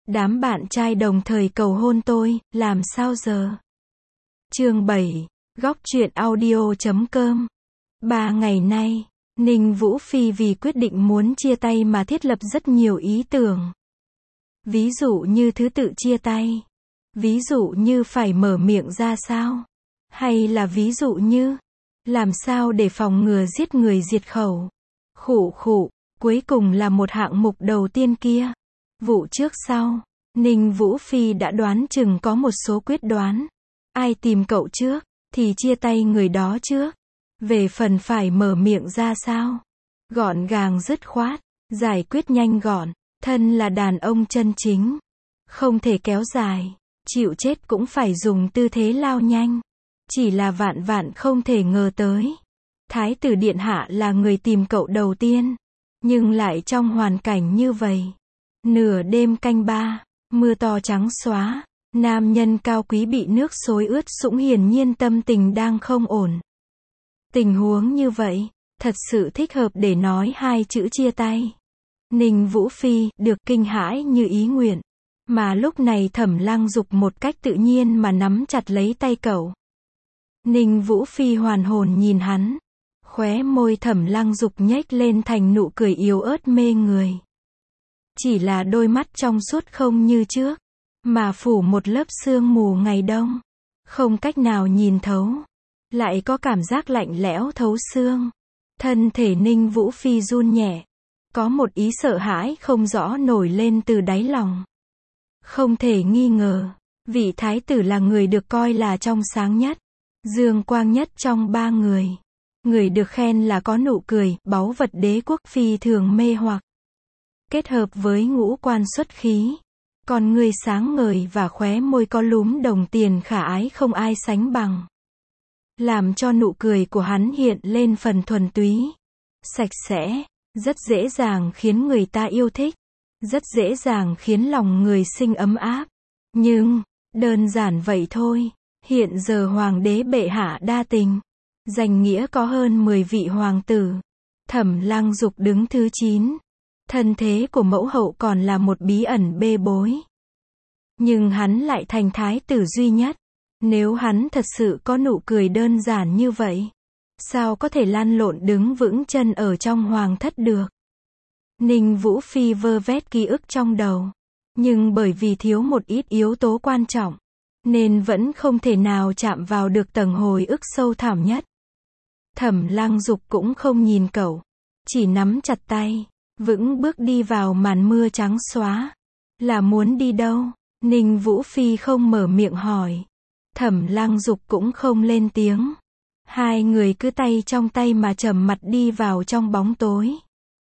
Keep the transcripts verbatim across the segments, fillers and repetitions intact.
Đám bạn trai đồng thời cầu hôn tôi, làm sao giờ? Chương bảy, góc truyện audio chấm com. Ba ngày nay, Ninh Vũ Phi vì quyết định muốn chia tay mà thiết lập rất nhiều ý tưởng. Ví dụ như thứ tự chia tay. Ví dụ như phải mở miệng ra sao. Hay là ví dụ như, làm sao để phòng ngừa giết người diệt khẩu. Khụ khụ, cuối cùng là một hạng mục đầu tiên kia. Vụ trước sau, Ninh Vũ Phi đã đoán chừng có một số quyết đoán. Ai tìm cậu trước, thì chia tay người đó trước. Về phần phải mở miệng ra sao, gọn gàng dứt khoát, giải quyết nhanh gọn. Thân là đàn ông chân chính, không thể kéo dài, chịu chết cũng phải dùng tư thế lao nhanh. Chỉ là vạn vạn không thể ngờ tới, Thái tử điện hạ là người tìm cậu đầu tiên, nhưng lại trong hoàn cảnh như vậy. Nửa đêm canh ba, mưa to trắng xóa, nam nhân cao quý bị nước xối ướt sũng, hiển nhiên tâm tình đang không ổn. Tình huống như vậy, thật sự thích hợp để nói hai chữ chia tay. Ninh Vũ Phi được kinh hãi như ý nguyện, mà lúc này Thẩm Lăng Dục một cách tự nhiên mà nắm chặt lấy tay cậu. Ninh Vũ Phi hoàn hồn nhìn hắn, khóe môi Thẩm Lăng Dục nhếch lên thành nụ cười yếu ớt mê người. Chỉ là đôi mắt trong suốt không như trước, mà phủ một lớp sương mù ngày đông, không cách nào nhìn thấu, lại có cảm giác lạnh lẽo thấu xương. Thân thể Ninh Vũ Phi run nhẹ. Có một ý sợ hãi không rõ nổi lên từ đáy lòng. Không thể nghi ngờ, vị thái tử là người được coi là trong sáng nhất, dương quang nhất trong ba người. Người được khen là có nụ cười, báu vật đế quốc phi thường mê hoặc. Kết hợp với ngũ quan xuất khí, con người sáng ngời và khóe môi có lúm đồng tiền khả ái không ai sánh bằng. Làm cho nụ cười của hắn hiện lên phần thuần túy, sạch sẽ. Rất dễ dàng khiến người ta yêu thích, rất dễ dàng khiến lòng người sinh ấm áp. Nhưng, đơn giản vậy thôi, hiện giờ hoàng đế bệ hạ đa tình, danh nghĩa có hơn mười vị hoàng tử. Thẩm Lăng Dục đứng thứ chín, thân thế của mẫu hậu còn là một bí ẩn bê bối. Nhưng hắn lại thành thái tử duy nhất. Nếu hắn thật sự có nụ cười đơn giản như vậy, sao có thể lăn lộn đứng vững chân ở trong hoàng thất được? Ninh Vũ Phi vơ vét ký ức trong đầu, nhưng bởi vì thiếu một ít yếu tố quan trọng, nên vẫn không thể nào chạm vào được tầng hồi ức sâu thẳm nhất. Thẩm Lăng Dục cũng không nhìn cậu, chỉ nắm chặt tay, vững bước đi vào màn mưa trắng xóa. Là muốn đi đâu? Ninh Vũ Phi không mở miệng hỏi. Thẩm Lăng Dục cũng không lên tiếng. Hai người cứ tay trong tay mà trầm mặt đi vào trong bóng tối.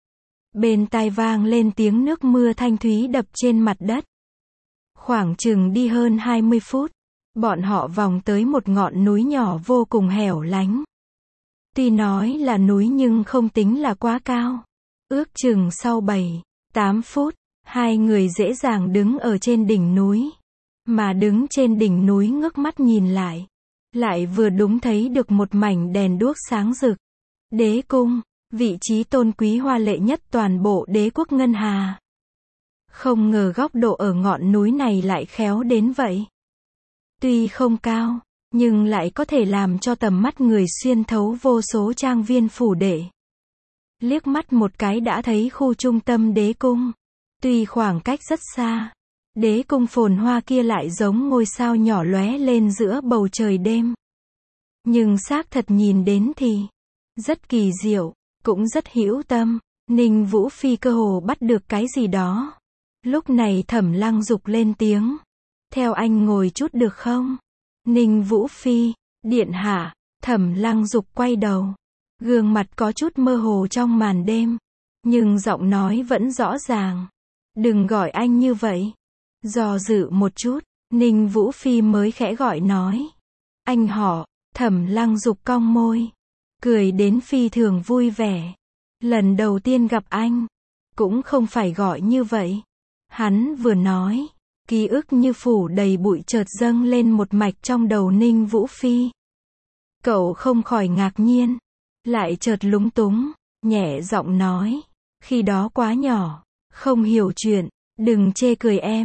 Bên tai vang lên tiếng nước mưa thanh thúy đập trên mặt đất. Khoảng chừng đi hơn hai mươi phút, bọn họ vòng tới một ngọn núi nhỏ vô cùng hẻo lánh. Tuy nói là núi nhưng không tính là quá cao. Ước chừng sau bảy, tám phút, hai người dễ dàng đứng ở trên đỉnh núi. Mà đứng trên đỉnh núi ngước mắt nhìn lại, lại vừa đúng thấy được một mảnh đèn đuốc sáng rực. Đế cung, vị trí tôn quý hoa lệ nhất toàn bộ đế quốc Ngân Hà. Không ngờ góc độ ở ngọn núi này lại khéo đến vậy. Tuy không cao, nhưng lại có thể làm cho tầm mắt người xuyên thấu vô số trang viên phủ đệ. Liếc mắt một cái đã thấy khu trung tâm đế cung. Tuy khoảng cách rất xa, đế cung phồn hoa kia lại giống ngôi sao nhỏ lóe lên giữa bầu trời đêm. Nhưng xác thật nhìn đến thì rất kỳ diệu, cũng rất hữu tâm. Ninh Vũ Phi cơ hồ bắt được cái gì đó. Lúc này Thẩm Lăng Dục lên tiếng. Theo anh ngồi chút được không? Ninh Vũ Phi, điện hạ. Thẩm Lăng Dục quay đầu. Gương mặt có chút mơ hồ trong màn đêm. Nhưng giọng nói vẫn rõ ràng. Đừng gọi anh như vậy. Do dự một chút, Ninh Vũ Phi mới khẽ gọi nói. Anh họ. Thẩm Lăng Dục cong môi, cười đến phi thường vui vẻ. Lần đầu tiên gặp anh, cũng không phải gọi như vậy. Hắn vừa nói, ký ức như phủ đầy bụi chợt dâng lên một mạch trong đầu Ninh Vũ Phi. Cậu không khỏi ngạc nhiên, lại chợt lúng túng, nhẹ giọng nói. Khi đó quá nhỏ, không hiểu chuyện, đừng chê cười em.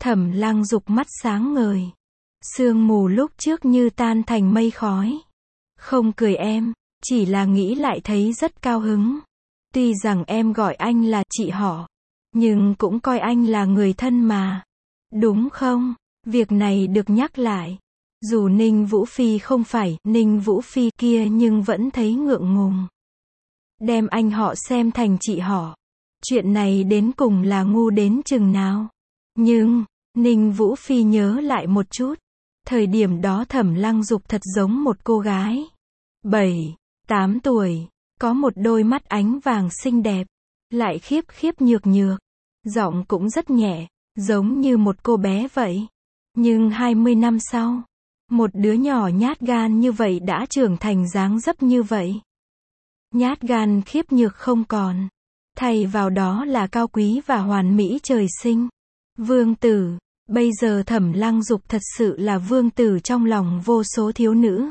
Thẩm Lăng Dục mắt sáng ngời. Sương mù lúc trước như tan thành mây khói. Không cười em, chỉ là nghĩ lại thấy rất cao hứng. Tuy rằng em gọi anh là chị họ, nhưng cũng coi anh là người thân mà. Đúng không? Việc này được nhắc lại. Dù Ninh Vũ Phi không phải Ninh Vũ Phi kia nhưng vẫn thấy ngượng ngùng. Đem anh họ xem thành chị họ. Chuyện này đến cùng là ngu đến chừng nào. Nhưng, Ninh Vũ Phi nhớ lại một chút. Thời điểm đó Thẩm Lăng Dục thật giống một cô gái. bảy, tám tuổi. Có một đôi mắt ánh vàng xinh đẹp. Lại khiếp khiếp nhược nhược. Giọng cũng rất nhẹ. Giống như một cô bé vậy. Nhưng hai mươi năm sau, một đứa nhỏ nhát gan như vậy đã trưởng thành dáng dấp như vậy. Nhát gan khiếp nhược không còn. Thay vào đó là cao quý và hoàn mỹ trời sinh. Vương tử. Bây giờ Thẩm Lăng Dục thật sự là vương tử trong lòng vô số thiếu nữ.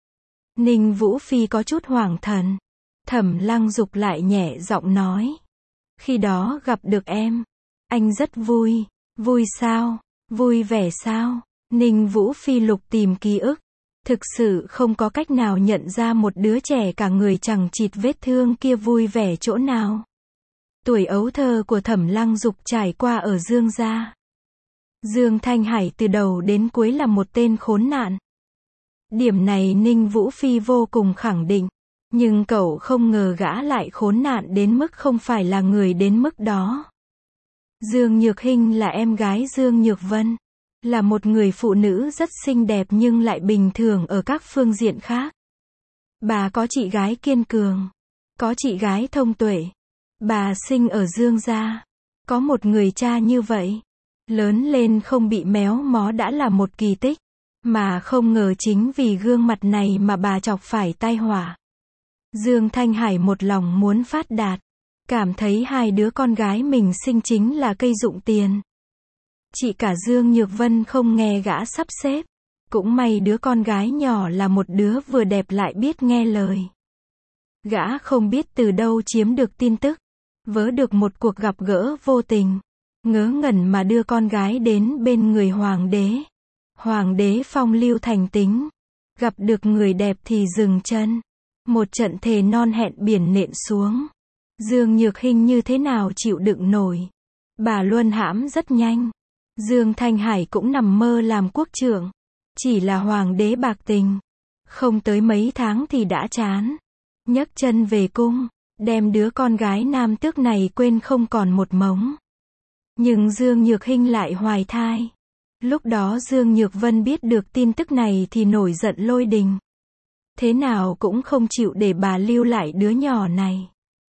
Ninh Vũ Phi có chút hoảng thần. Thẩm Lăng Dục lại nhẹ giọng nói. Khi đó gặp được em, anh rất vui. Vui sao? Vui vẻ sao? Ninh Vũ Phi lục tìm ký ức. Thực sự không có cách nào nhận ra một đứa trẻ cả người chằng chịt vết thương kia vui vẻ chỗ nào. Tuổi ấu thơ của Thẩm Lăng Dục trải qua ở Dương gia. Dương Thanh Hải từ đầu đến cuối là một tên khốn nạn. Điểm này Ninh Vũ Phi vô cùng khẳng định. Nhưng cậu không ngờ gã lại khốn nạn đến mức không phải là người đến mức đó. Dương Nhược Hinh là em gái Dương Nhược Vân. Là một người phụ nữ rất xinh đẹp nhưng lại bình thường ở các phương diện khác. Bà có chị gái kiên cường. Có chị gái thông tuệ. Bà sinh ở Dương gia. Có một người cha như vậy. Lớn lên không bị méo mó đã là một kỳ tích. Mà không ngờ chính vì gương mặt này mà bà chọc phải tai họa. Dương Thanh Hải một lòng muốn phát đạt. Cảm thấy hai đứa con gái mình sinh chính là cây dụng tiền. Chị cả Dương Nhược Vân không nghe gã sắp xếp. Cũng may đứa con gái nhỏ là một đứa vừa đẹp lại biết nghe lời. Gã không biết từ đâu chiếm được tin tức. Vớ được một cuộc gặp gỡ vô tình. Ngớ ngẩn mà đưa con gái đến bên người hoàng đế. Hoàng đế phong lưu thành tính. Gặp được người đẹp thì dừng chân. Một trận thề non hẹn biển nện xuống. Dương Nhược Hinh như thế nào chịu đựng nổi. Bà luân hãm rất nhanh. Dương Thanh Hải cũng nằm mơ làm quốc trưởng. Chỉ là hoàng đế bạc tình. Không tới mấy tháng thì đã chán. Nhấc chân về cung. Đem đứa con gái nam tước này quên không còn một mống. Nhưng Dương Nhược Hinh lại hoài thai. Lúc đó Dương Nhược Vân biết được tin tức này thì nổi giận lôi đình. Thế nào cũng không chịu để bà lưu lại đứa nhỏ này.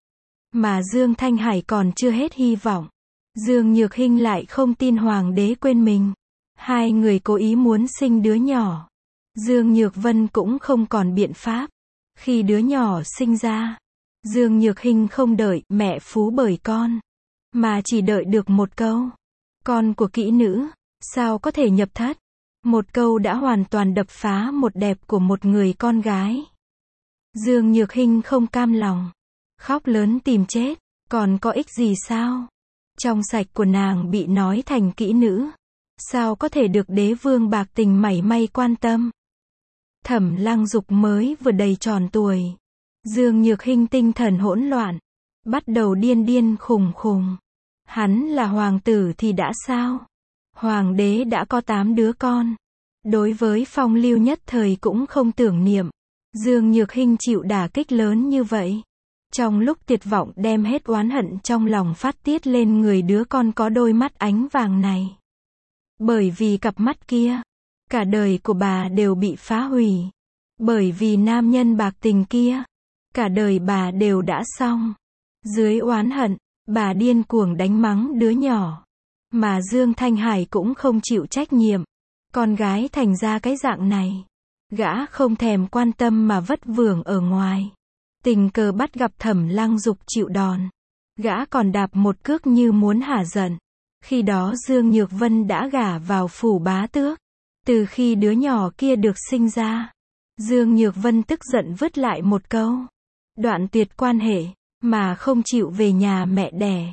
Mà Dương Thanh Hải còn chưa hết hy vọng. Dương Nhược Hinh lại không tin hoàng đế quên mình. Hai người cố ý muốn sinh đứa nhỏ. Dương Nhược Vân cũng không còn biện pháp. Khi đứa nhỏ sinh ra, Dương Nhược Hinh không đợi mẹ phú bởi con, mà chỉ đợi được một câu. Con của kỹ nữ, sao có thể nhập thất? Một câu đã hoàn toàn đập phá một đẹp của một người con gái. Dương Nhược Hinh không cam lòng. Khóc lớn tìm chết. Còn có ích gì sao? Trong sạch của nàng bị nói thành kỹ nữ. Sao có thể được đế vương bạc tình mảy may quan tâm? Thẩm Lăng Dục mới vừa đầy tròn tuổi. Dương Nhược Hinh tinh thần hỗn loạn. Bắt đầu điên điên khùng khùng. Hắn là hoàng tử thì đã sao? Hoàng đế đã có tám đứa con. Đối với phong lưu nhất thời cũng không tưởng niệm. Dương Nhược Hinh chịu đả kích lớn như vậy. Trong lúc tuyệt vọng đem hết oán hận trong lòng phát tiết lên người đứa con có đôi mắt ánh vàng này. Bởi vì cặp mắt kia, cả đời của bà đều bị phá hủy. Bởi vì nam nhân bạc tình kia, cả đời bà đều đã xong. Dưới oán hận, bà điên cuồng đánh mắng đứa nhỏ. Mà Dương Thanh Hải cũng không chịu trách nhiệm. Con gái thành ra cái dạng này. Gã không thèm quan tâm mà vất vưởng ở ngoài. Tình cờ bắt gặp Thẩm Lăng Dục chịu đòn. Gã còn đạp một cước như muốn hả giận. Khi đó Dương Nhược Vân đã gả vào phủ bá tước. Từ khi đứa nhỏ kia được sinh ra, Dương Nhược Vân tức giận vứt lại một câu. Đoạn tuyệt quan hệ, mà không chịu về nhà mẹ đẻ.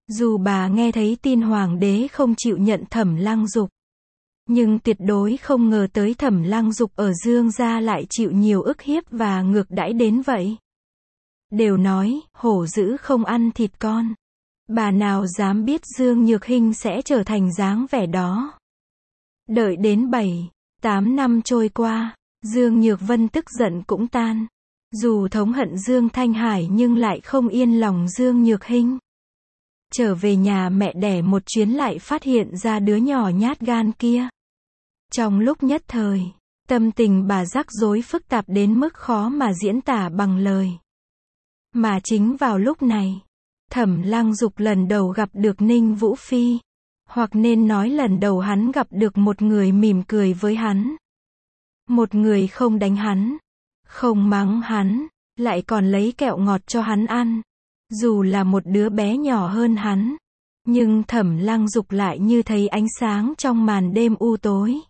Dù bà nghe thấy tin hoàng đế không chịu nhận Thẩm Lăng Dục, nhưng tuyệt đối không ngờ tới Thẩm Lăng Dục ở Dương gia lại chịu nhiều ức hiếp và ngược đãi đến vậy. Đều nói, hổ dữ không ăn thịt con. Bà nào dám biết Dương Nhược Hinh sẽ trở thành dáng vẻ đó. Đợi đến bảy, tám năm trôi qua, Dương Nhược Vân tức giận cũng tan. Dù thống hận Dương Thanh Hải nhưng lại không yên lòng Dương Nhược Hinh. Trở về nhà mẹ đẻ một chuyến lại phát hiện ra đứa nhỏ nhát gan kia. Trong lúc nhất thời, tâm tình bà rắc rối phức tạp đến mức khó mà diễn tả bằng lời. Mà chính vào lúc này, Thẩm Lăng Dục lần đầu gặp được Ninh Vũ Phi. Hoặc nên nói lần đầu hắn gặp được một người mỉm cười với hắn. Một người không đánh hắn, không mắng hắn, lại còn lấy kẹo ngọt cho hắn ăn. Dù là một đứa bé nhỏ hơn hắn, nhưng Thẩm Lăng Dục lại như thấy ánh sáng trong màn đêm u tối.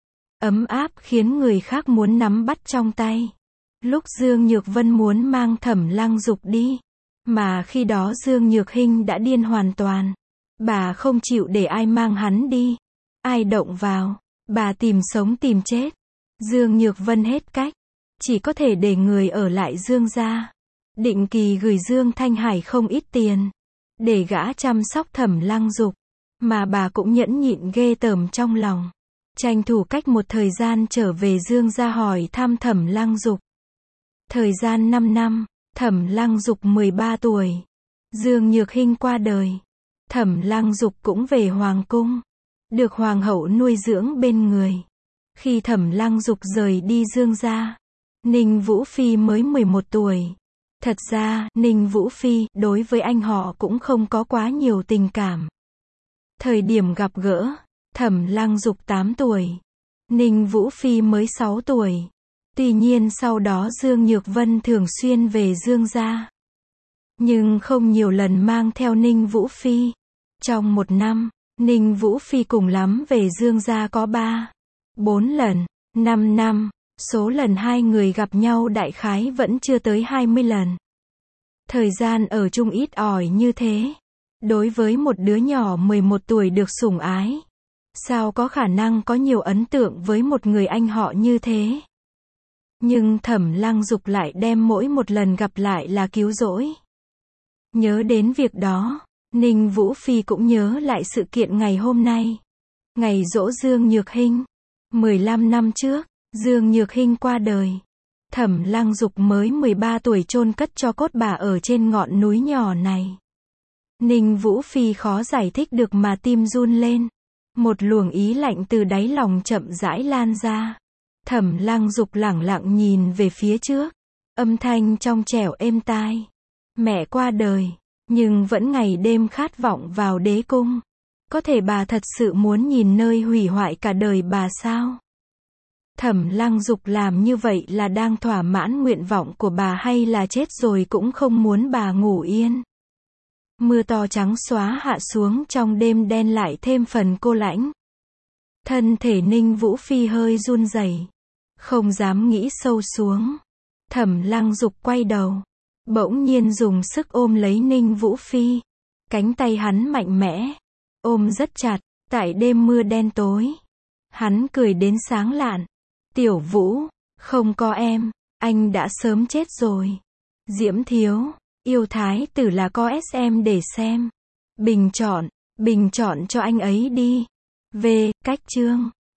Ấm áp khiến người khác muốn nắm bắt trong tay. Lúc Dương Nhược Vân muốn mang Thẩm Lăng Dục đi, mà khi đó Dương Nhược Hinh đã điên hoàn toàn. Bà không chịu để ai mang hắn đi, ai động vào, bà tìm sống tìm chết. Dương Nhược Vân hết cách, chỉ có thể để người ở lại Dương gia. Định kỳ gửi Dương Thanh Hải không ít tiền, để gã chăm sóc Thẩm Lăng Dục, mà bà cũng nhẫn nhịn ghê tởm trong lòng. Tranh thủ cách một thời gian trở về Dương gia hỏi thăm Thẩm Lăng Dục. Thời gian năm năm, Thẩm Lăng Dục mười ba tuổi. Dương Nhược Hinh qua đời. Thẩm Lăng Dục cũng về hoàng cung, được hoàng hậu nuôi dưỡng bên người. Khi Thẩm Lăng Dục rời đi Dương gia, Ninh Vũ Phi mới mười một tuổi. Thật ra, Ninh Vũ Phi, đối với anh họ cũng không có quá nhiều tình cảm. Thời điểm gặp gỡ, Thẩm Lăng Dục tám tuổi, Ninh Vũ Phi mới sáu tuổi. Tuy nhiên sau đó Dương Nhược Vân thường xuyên về Dương gia, nhưng không nhiều lần mang theo Ninh Vũ Phi. Trong một năm, Ninh Vũ Phi cùng lắm về Dương gia có ba, bốn lần. Năm năm, số lần hai người gặp nhau đại khái vẫn chưa tới hai mươi lần. Thời gian ở chung ít ỏi như thế, đối với một đứa nhỏ mười một tuổi được sủng ái, sao có khả năng có nhiều ấn tượng với một người anh họ như thế. Nhưng Thẩm Lăng Dục lại đem mỗi một lần gặp lại là cứu rỗi. Nhớ đến việc đó, Ninh Vũ Phi cũng nhớ lại sự kiện ngày hôm nay. Ngày giỗ Dương Nhược Hinh. mười lăm năm trước, Dương Nhược Hinh qua đời. Thẩm Lăng Dục mới mười ba tuổi chôn cất cho cốt bà ở trên ngọn núi nhỏ này. Ninh Vũ Phi khó giải thích được mà tim run lên. Một luồng ý lạnh từ đáy lòng chậm rãi lan ra. Thẩm Lăng Dục lẳng lặng nhìn về phía trước. Âm thanh trong trẻo êm tai. Mẹ qua đời, nhưng vẫn ngày đêm khát vọng vào đế cung. Có thể bà thật sự muốn nhìn nơi hủy hoại cả đời bà sao? Thẩm Lăng Dục làm như vậy là đang thỏa mãn nguyện vọng của bà hay là chết rồi cũng không muốn bà ngủ yên? Mưa to trắng xóa hạ xuống trong đêm đen lại thêm phần cô lãnh. Thân thể Ninh Vũ Phi hơi run rẩy, không dám nghĩ sâu xuống. Thẩm Lăng Dục quay đầu, bỗng nhiên dùng sức ôm lấy Ninh Vũ Phi. Cánh tay hắn mạnh mẽ, ôm rất chặt, tại đêm mưa đen tối. Hắn cười đến sáng lạn. Tiểu Vũ, không có em, anh đã sớm chết rồi. Diễm Thiếu, yêu thái tử là có ét em để xem. Bình chọn, bình chọn cho anh ấy đi. Về, cách chương.